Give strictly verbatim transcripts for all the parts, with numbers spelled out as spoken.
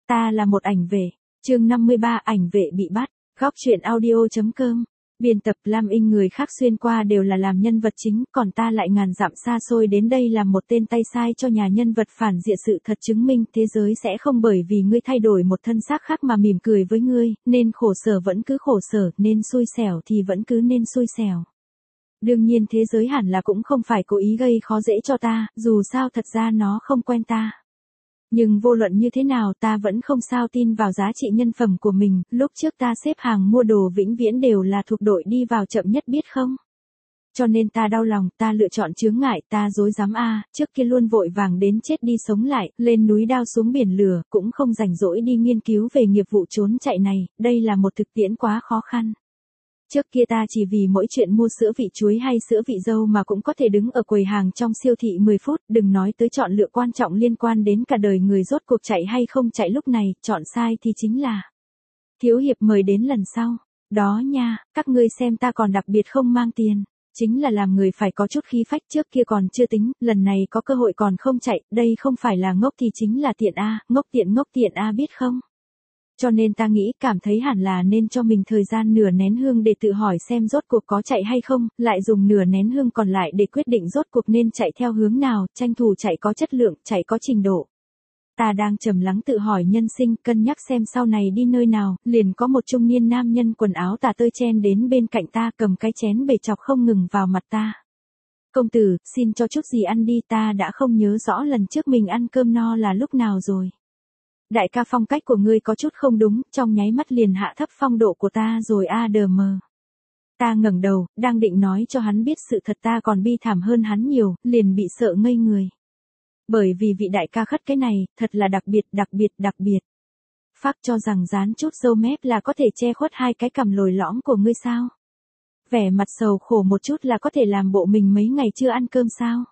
Ta là một ảnh vệ. Chương năm mươi ba, ảnh vệ bị bắt. Góc truyện audio.com. Biên tập Lam In. Người khác xuyên qua đều là làm nhân vật chính, còn ta lại ngàn dặm xa xôi đến đây làm một tên tay sai cho nhà nhân vật phản diện. Sự thật chứng minh thế giới sẽ không bởi vì ngươi thay đổi một thân xác khác mà mỉm cười với ngươi, nên khổ sở vẫn cứ khổ sở, nên xui xẻo thì vẫn cứ nên xui xẻo. Đương nhiên thế giới hẳn là cũng không phải cố ý gây khó dễ cho ta, dù sao thật ra nó không quen ta. Nhưng vô luận như thế nào ta vẫn không sao tin vào giá trị nhân phẩm của mình. Lúc trước ta xếp hàng mua đồ vĩnh viễn đều là thuộc đội đi vào chậm nhất biết không? Cho nên ta đau lòng, ta lựa chọn chướng ngại, ta dối dám a, trước kia luôn vội vàng đến chết đi sống lại, lên núi đao xuống biển lửa, cũng không rảnh rỗi đi nghiên cứu về nghiệp vụ trốn chạy này, đây là một thực tiễn quá khó khăn. Trước kia ta chỉ vì mỗi chuyện mua sữa vị chuối hay sữa vị dâu mà cũng có thể đứng ở quầy hàng trong siêu thị mười phút, đừng nói tới chọn lựa quan trọng liên quan đến cả đời người rốt cuộc chạy hay không chạy. Lúc này, chọn sai thì chính là thiếu hiệp mời đến lần sau. Đó nha, các ngươi xem ta còn đặc biệt không mang tiền. Chính là làm người phải có chút khí phách, trước kia còn chưa tính, lần này có cơ hội còn không chạy, đây không phải là ngốc thì chính là tiện a, ngốc tiện ngốc tiện a biết không? Cho nên ta nghĩ cảm thấy hẳn là nên cho mình thời gian nửa nén hương để tự hỏi xem rốt cuộc có chạy hay không, lại dùng nửa nén hương còn lại để quyết định rốt cuộc nên chạy theo hướng nào, tranh thủ chạy có chất lượng, chạy có trình độ. Ta đang trầm lắng tự hỏi nhân sinh, cân nhắc xem sau này đi nơi nào, liền có một trung niên nam nhân quần áo tả tơi chen đến bên cạnh ta, cầm cái chén bề chọc không ngừng vào mặt ta. Công tử, xin cho chút gì ăn đi, ta đã không nhớ rõ lần trước mình ăn cơm no là lúc nào rồi. Đại ca, phong cách của ngươi có chút không đúng, trong nháy mắt liền hạ thấp phong độ của ta rồi a đờ mờ. Ta ngẩng đầu, đang định nói cho hắn biết sự thật ta còn bi thảm hơn hắn nhiều, liền bị sợ ngây người. Bởi vì vị đại ca khất cái này, thật là đặc biệt, đặc biệt, đặc biệt. Phác cho rằng dán chút râu mép là có thể che khuất hai cái cằm lồi lõm của ngươi sao? Vẻ mặt sầu khổ một chút là có thể làm bộ mình mấy ngày chưa ăn cơm sao?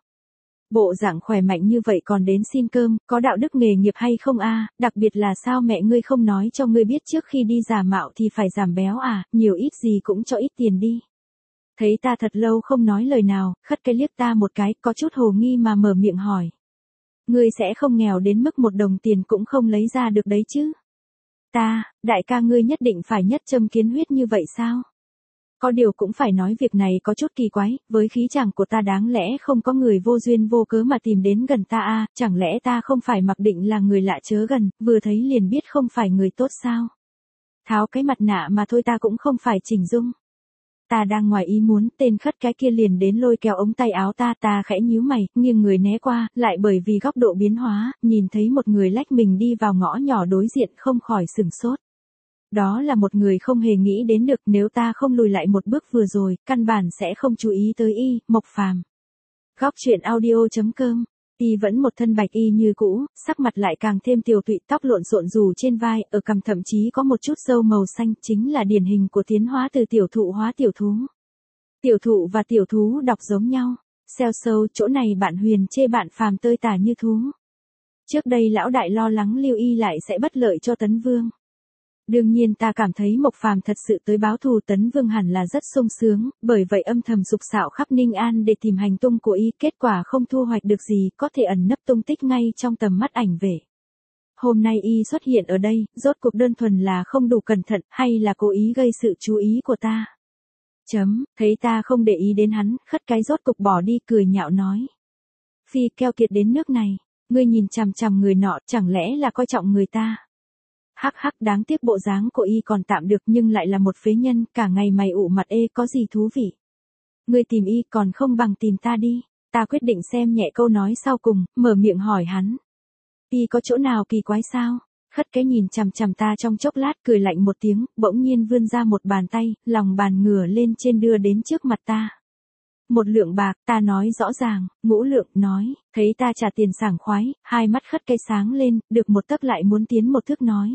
Bộ dạng khỏe mạnh như vậy còn đến xin cơm, có đạo đức nghề nghiệp hay không a? Đặc biệt là sao mẹ ngươi không nói cho ngươi biết trước khi đi giả mạo thì phải giảm béo à, nhiều ít gì cũng cho ít tiền đi. Thấy ta thật lâu không nói lời nào, khất cái liếc ta một cái, có chút hồ nghi mà mở miệng hỏi. Ngươi sẽ không nghèo đến mức một đồng tiền cũng không lấy ra được đấy chứ? Ta, đại ca ngươi nhất định phải nhất châm kiến huyết như vậy sao? Có điều cũng phải nói việc này có chút kỳ quái, với khí chàng của ta đáng lẽ không có người vô duyên vô cớ mà tìm đến gần ta a, chẳng lẽ ta không phải mặc định là người lạ chớ gần, vừa thấy liền biết không phải người tốt sao? Tháo cái mặt nạ mà thôi, ta cũng không phải chỉnh dung. Ta đang ngoài ý muốn, tên khất cái kia liền đến lôi kéo ống tay áo ta, ta khẽ nhíu mày, nghiêng người né qua, lại bởi vì góc độ biến hóa, nhìn thấy một người lách mình đi vào ngõ nhỏ đối diện, không khỏi sửng sốt. Đó là một người không hề nghĩ đến được, nếu ta không lùi lại một bước vừa rồi, căn bản sẽ không chú ý tới y, Mộc Phàm. Góc truyện audio.com. Y vẫn một thân bạch y như cũ, sắc mặt lại càng thêm tiều tụy, tóc lộn xộn rủ trên vai, ở cằm thậm chí có một chút râu màu xanh, chính là điển hình của tiến hóa từ tiểu thụ hóa tiểu thú. Tiểu thụ và tiểu thú đọc giống nhau. Xeo sâu, chỗ này bạn Huyền chê bạn Phàm tơi tả như thú. Trước đây lão đại lo lắng Lưu Y lại sẽ bất lợi cho Tấn Vương. Đương nhiên ta cảm thấy Mộc Phàm thật sự tới báo thù Tấn Vương hẳn là rất sung sướng, bởi vậy âm thầm sục sạo khắp Ninh An để tìm hành tung của y, kết quả không thu hoạch được gì, có thể ẩn nấp tung tích ngay trong tầm mắt ảnh vệ. Hôm nay y xuất hiện ở đây, rốt cuộc đơn thuần là không đủ cẩn thận, hay là cố ý gây sự chú ý của ta? Chấm, thấy ta không để ý đến hắn, khất cái rốt cục bỏ đi, cười nhạo nói. Phi keo kiệt đến nước này, ngươi nhìn chằm chằm người nọ, chẳng lẽ là coi trọng người ta? Hắc hắc, đáng tiếc bộ dáng của y còn tạm được nhưng lại là một phế nhân, cả ngày mày ụ mặt ê, có gì thú vị. Ngươi tìm y còn không bằng tìm ta đi. Ta quyết định xem nhẹ câu nói sau cùng, mở miệng hỏi hắn. Y có chỗ nào kỳ quái sao? Khất cái nhìn chằm chằm ta trong chốc lát, cười lạnh một tiếng, bỗng nhiên vươn ra một bàn tay, lòng bàn ngửa lên trên đưa đến trước mặt ta. Một lượng bạc, ta nói rõ ràng, ngũ lượng, nói, thấy ta trả tiền sảng khoái, hai mắt khất cái sáng lên, được một tấc lại muốn tiến một thước nói.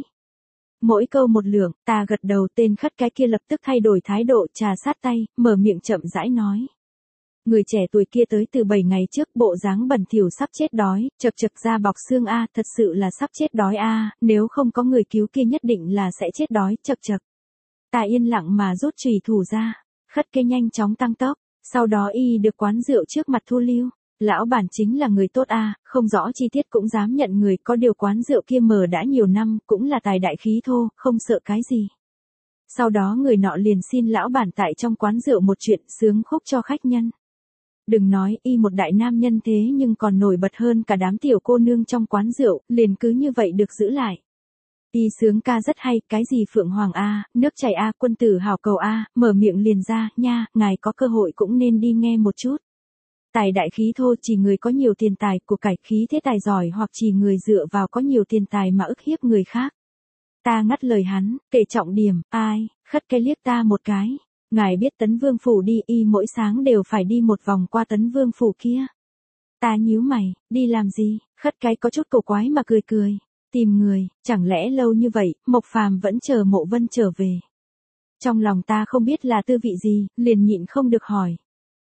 Mỗi câu một lượng, ta gật đầu, tên khất cái kia lập tức thay đổi thái độ, trà sát tay, mở miệng chậm rãi nói. Người trẻ tuổi kia tới từ bảy ngày trước, bộ dáng bẩn thỉu sắp chết đói, chật chật da bọc xương a, thật sự là sắp chết đói a, nếu không có người cứu kia nhất định là sẽ chết đói, chật chật. Ta yên lặng mà rút chùy thủ ra, khất cái nhanh chóng tăng tốc, sau đó y được quán rượu trước mặt thu lưu. Lão bản chính là người tốt a, không rõ chi tiết cũng dám nhận người, có điều quán rượu kia mở đã nhiều năm, cũng là tài đại khí thô, không sợ cái gì. Sau đó người nọ liền xin lão bản tại trong quán rượu một chuyện sướng khúc cho khách nhân. Đừng nói y một đại nam nhân thế nhưng còn nổi bật hơn cả đám tiểu cô nương trong quán rượu, liền cứ như vậy được giữ lại. Y sướng ca rất hay, cái gì Phượng Hoàng A, nước chảy A, quân tử hào cầu A, mở miệng liền ra, nha, ngài có cơ hội cũng nên đi nghe một chút. Tài đại khí thô chỉ người có nhiều tiền tài, của cải khí thế tài giỏi hoặc chỉ người dựa vào có nhiều tiền tài mà ức hiếp người khác. Ta ngắt lời hắn, kể trọng điểm, ai, khất cái liếc ta một cái. Ngài biết Tấn Vương Phủ đi, y mỗi sáng đều phải đi một vòng qua Tấn Vương Phủ kia. Ta nhíu mày, đi làm gì, khất cái có chút cổ quái mà cười cười. Tìm người, chẳng lẽ lâu như vậy, Mộc Phàm vẫn chờ Mộ Vân trở về. Trong lòng ta không biết là tư vị gì, liền nhịn không được hỏi.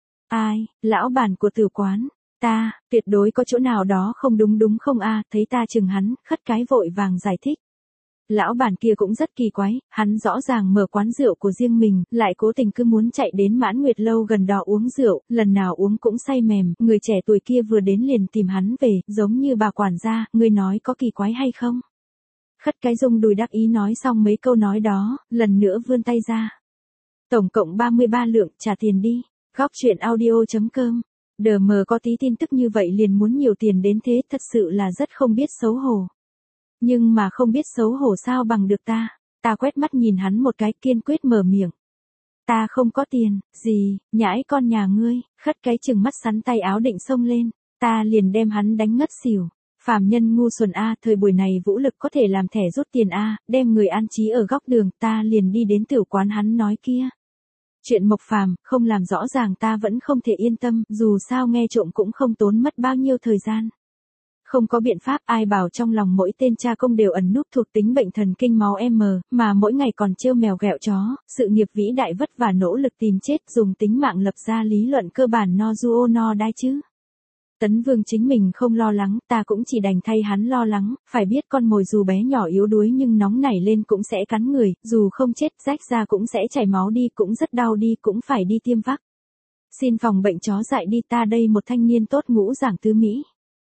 Ai, lão bản của tử quán, ta, tuyệt đối có chỗ nào đó không đúng đúng không a, thấy ta chừng hắn, khất cái vội vàng giải thích. Lão bản kia cũng rất kỳ quái, hắn rõ ràng mở quán rượu của riêng mình, lại cố tình cứ muốn chạy đến Mãn Nguyệt lâu gần đó uống rượu, lần nào uống cũng say mềm, người trẻ tuổi kia vừa đến liền tìm hắn về, giống như bà quản gia, ngươi nói có kỳ quái hay không? Khất cái rung đùi đắc ý nói xong mấy câu nói đó, lần nữa vươn tay ra. Tổng cộng ba mươi ba lượng, trả tiền đi. Góc truyện audio chấm com. Đờ mờ có tí tin tức như vậy liền muốn nhiều tiền đến thế, thật sự là rất không biết xấu hổ. Nhưng mà không biết xấu hổ sao bằng được ta. Ta quét mắt nhìn hắn một cái, kiên quyết mở miệng. Ta không có tiền, gì, nhãi con nhà ngươi, khất cái chừng mắt sắn tay áo định xông lên. Ta liền đem hắn đánh ngất xỉu. Phàm nhân ngu xuẩn a, thời buổi này vũ lực có thể làm thẻ rút tiền a, đem người an trí ở góc đường, ta liền đi đến tiểu quán hắn nói kia. Chuyện Mộc Phàm không làm rõ ràng ta vẫn không thể yên tâm, dù sao nghe trộm cũng không tốn mất bao nhiêu thời gian. Không có biện pháp, ai bảo trong lòng mỗi tên cha công đều ẩn núp thuộc tính bệnh thần kinh máu M, mà mỗi ngày còn trêu mèo ghẹo chó, sự nghiệp vĩ đại vất vả nỗ lực tìm chết, dùng tính mạng lập ra lý luận cơ bản no duo no đai chứ. Tấn Vương chính mình không lo lắng, ta cũng chỉ đành thay hắn lo lắng, phải biết con mồi dù bé nhỏ yếu đuối nhưng nóng nảy lên cũng sẽ cắn người, dù không chết rách ra cũng sẽ chảy máu đi, cũng rất đau đi, cũng phải đi tiêm vắc. Xin phòng bệnh chó dại đi, ta đây một thanh niên tốt ngũ giảng tứ Mỹ.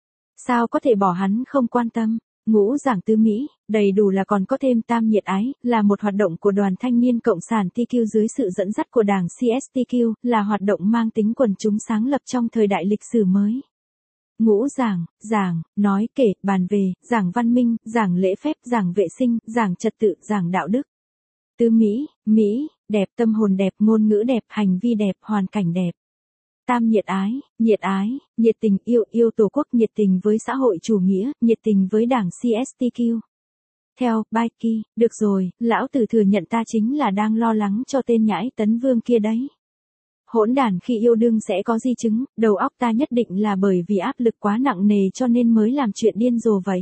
Sao có thể bỏ hắn không quan tâm, ngũ giảng tứ Mỹ, đầy đủ là còn có thêm tam nhiệt ái, là một hoạt động của đoàn thanh niên cộng sản tê quy dưới sự dẫn dắt của đảng xê ét tê quy, là hoạt động mang tính quần chúng sáng lập trong thời đại lịch sử mới. Ngũ giảng, giảng, nói kể, bàn về, giảng văn minh, giảng lễ phép, giảng vệ sinh, giảng trật tự, giảng đạo đức. Tứ Mỹ, Mỹ, đẹp, tâm hồn đẹp, ngôn ngữ đẹp, hành vi đẹp, hoàn cảnh đẹp. Tam nhiệt ái, nhiệt ái, nhiệt tình yêu, yêu tổ quốc, nhiệt tình với xã hội chủ nghĩa, nhiệt tình với đảng xê ét tê quy. Theo, Baiki, được rồi, lão tử thừa nhận ta chính là đang lo lắng cho tên nhãi Tấn Vương kia đấy. Hỗn đản khi yêu đương sẽ có di chứng, đầu óc ta nhất định là bởi vì áp lực quá nặng nề cho nên mới làm chuyện điên rồ vậy.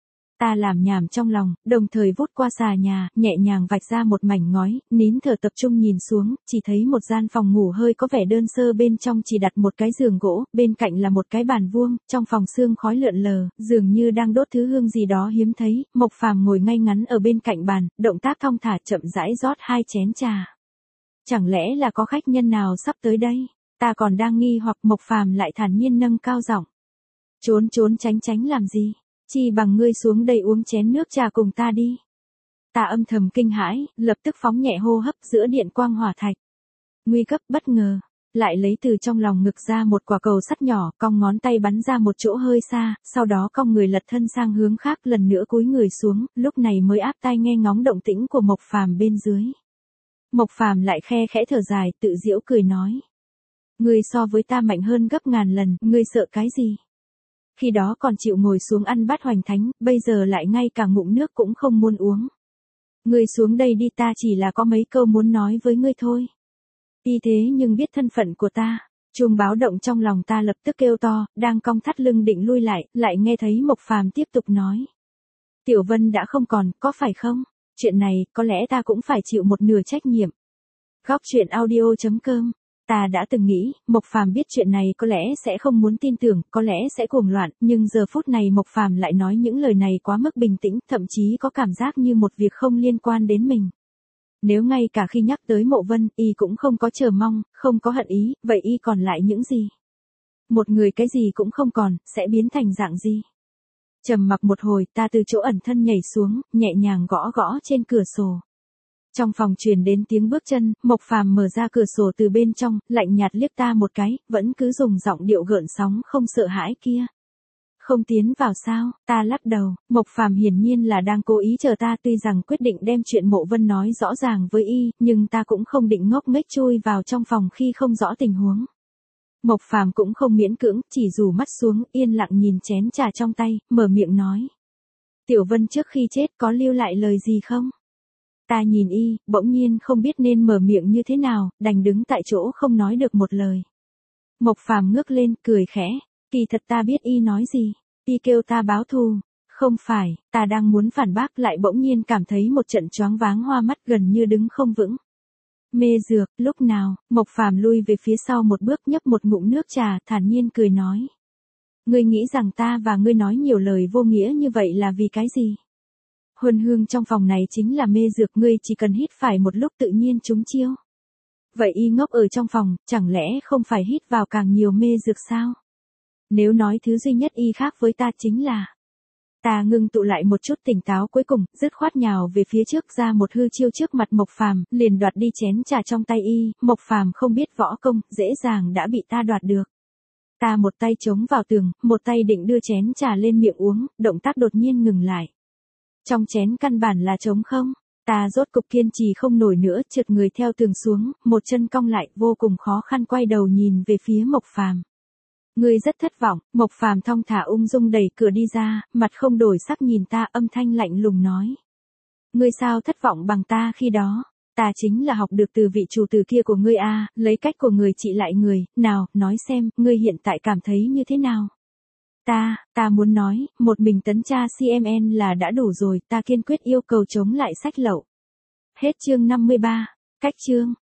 Ta làm nhảm trong lòng, đồng thời vút qua xà nhà, nhẹ nhàng vạch ra một mảnh ngói, nín thở tập trung nhìn xuống, chỉ thấy một gian phòng ngủ hơi có vẻ đơn sơ, bên trong chỉ đặt một cái giường gỗ, bên cạnh là một cái bàn vuông, trong phòng sương khói lượn lờ, dường như đang đốt thứ hương gì đó hiếm thấy, Mộc Phàm ngồi ngay ngắn ở bên cạnh bàn, động tác thong thả chậm rãi rót hai chén trà. Chẳng lẽ là có khách nhân nào sắp tới đây? Ta còn đang nghi hoặc, Mộc Phàm lại thản nhiên nâng cao giọng. Trốn trốn tránh tránh làm gì? Chi bằng ngươi xuống đây uống chén nước trà cùng ta đi. Ta âm thầm kinh hãi, lập tức phóng nhẹ hô hấp giữa điện quang hỏa thạch. Nguy cấp bất ngờ, lại lấy từ trong lòng ngực ra một quả cầu sắt nhỏ, cong ngón tay bắn ra một chỗ hơi xa, sau đó cong người lật thân sang hướng khác, lần nữa cúi người xuống, lúc này mới áp tai nghe ngóng động tĩnh của Mộc Phàm bên dưới. Mộc Phàm lại khe khẽ thở dài, tự giễu cười nói. Ngươi so với ta mạnh hơn gấp ngàn lần, ngươi sợ cái gì? Khi đó còn chịu ngồi xuống ăn bát hoành thánh, bây giờ lại ngay cả ngụm nước cũng không muốn uống. Ngươi xuống đây đi, ta chỉ là có mấy câu muốn nói với ngươi thôi. Y thế nhưng biết thân phận của ta. Chuông báo động trong lòng ta lập tức kêu to, đang cong thắt lưng định lui lại, lại nghe thấy Mộc Phàm tiếp tục nói. Tiểu Vân đã không còn, có phải không? Chuyện này, có lẽ ta cũng phải chịu một nửa trách nhiệm. Góc truyện audio chấm com. Ta đã từng nghĩ, Mộc Phàm biết chuyện này có lẽ sẽ không muốn tin tưởng, có lẽ sẽ cuồng loạn, nhưng giờ phút này Mộc Phàm lại nói những lời này quá mức bình tĩnh, thậm chí có cảm giác như một việc không liên quan đến mình. Nếu ngay cả khi nhắc tới Mộ Vân, y cũng không có chờ mong, không có hận ý, vậy y còn lại những gì? Một người cái gì cũng không còn, sẽ biến thành dạng gì? Trầm mặc một hồi, ta từ chỗ ẩn thân nhảy xuống, nhẹ nhàng gõ gõ trên cửa sổ. Trong phòng truyền đến tiếng bước chân, Mộc Phàm mở ra cửa sổ từ bên trong, lạnh nhạt liếc ta một cái, vẫn cứ dùng giọng điệu gợn sóng không sợ hãi kia. Không tiến vào sao? Ta lắc đầu. Mộc Phàm hiển nhiên là đang cố ý chờ ta, tuy rằng quyết định đem chuyện Mộ Vân nói rõ ràng với y, nhưng ta cũng không định ngốc nghếch chui vào trong phòng khi không rõ tình huống. Mộc Phàm cũng không miễn cưỡng, chỉ rủ mắt xuống, yên lặng nhìn chén trà trong tay, mở miệng nói. Tiểu Vân trước khi chết có lưu lại lời gì không? Ta nhìn y, bỗng nhiên không biết nên mở miệng như thế nào, đành đứng tại chỗ không nói được một lời. Mộc Phàm ngước lên, cười khẽ. Kỳ thật ta biết y nói gì. Y kêu ta báo thù. Không phải, ta đang muốn phản bác lại bỗng nhiên cảm thấy một trận choáng váng hoa mắt, gần như đứng không vững. Mê dược, lúc nào? Mộc Phàm lui về phía sau một bước, nhấp một ngụm nước trà, thản nhiên cười nói. Ngươi nghĩ rằng ta và ngươi nói nhiều lời vô nghĩa như vậy là vì cái gì? Huân hương trong phòng này chính là mê dược, ngươi chỉ cần hít phải một lúc tự nhiên trúng chiêu. Vậy y ngốc ở trong phòng, chẳng lẽ không phải hít vào càng nhiều mê dược sao? Nếu nói thứ duy nhất y khác với ta chính là... Ta ngưng tụ lại một chút tỉnh táo, cuối cùng, dứt khoát nhào về phía trước, ra một hư chiêu trước mặt Mộc Phàm, liền đoạt đi chén trà trong tay y. Mộc Phàm không biết võ công, dễ dàng đã bị ta đoạt được. Ta một tay chống vào tường, một tay định đưa chén trà lên miệng uống, động tác đột nhiên ngừng lại. Trong chén căn bản là trống không. Ta rốt cục kiên trì không nổi nữa, trượt người theo tường xuống, một chân cong lại, vô cùng khó khăn quay đầu nhìn về phía Mộc Phàm. Ngươi rất thất vọng. Mộc Phàm thong thả ung dung đẩy cửa đi ra, mặt không đổi sắc nhìn ta, âm thanh lạnh lùng nói. Ngươi sao thất vọng bằng ta khi đó? Ta chính là học được từ vị chủ tử kia của ngươi a, lấy cách của người trị lại người, nào, nói xem, ngươi hiện tại cảm thấy như thế nào? Ta, ta muốn nói, một mình tấn tra xê em en là đã đủ rồi, ta kiên quyết yêu cầu chống lại sách lậu. Hết chương năm mươi ba, cách chương.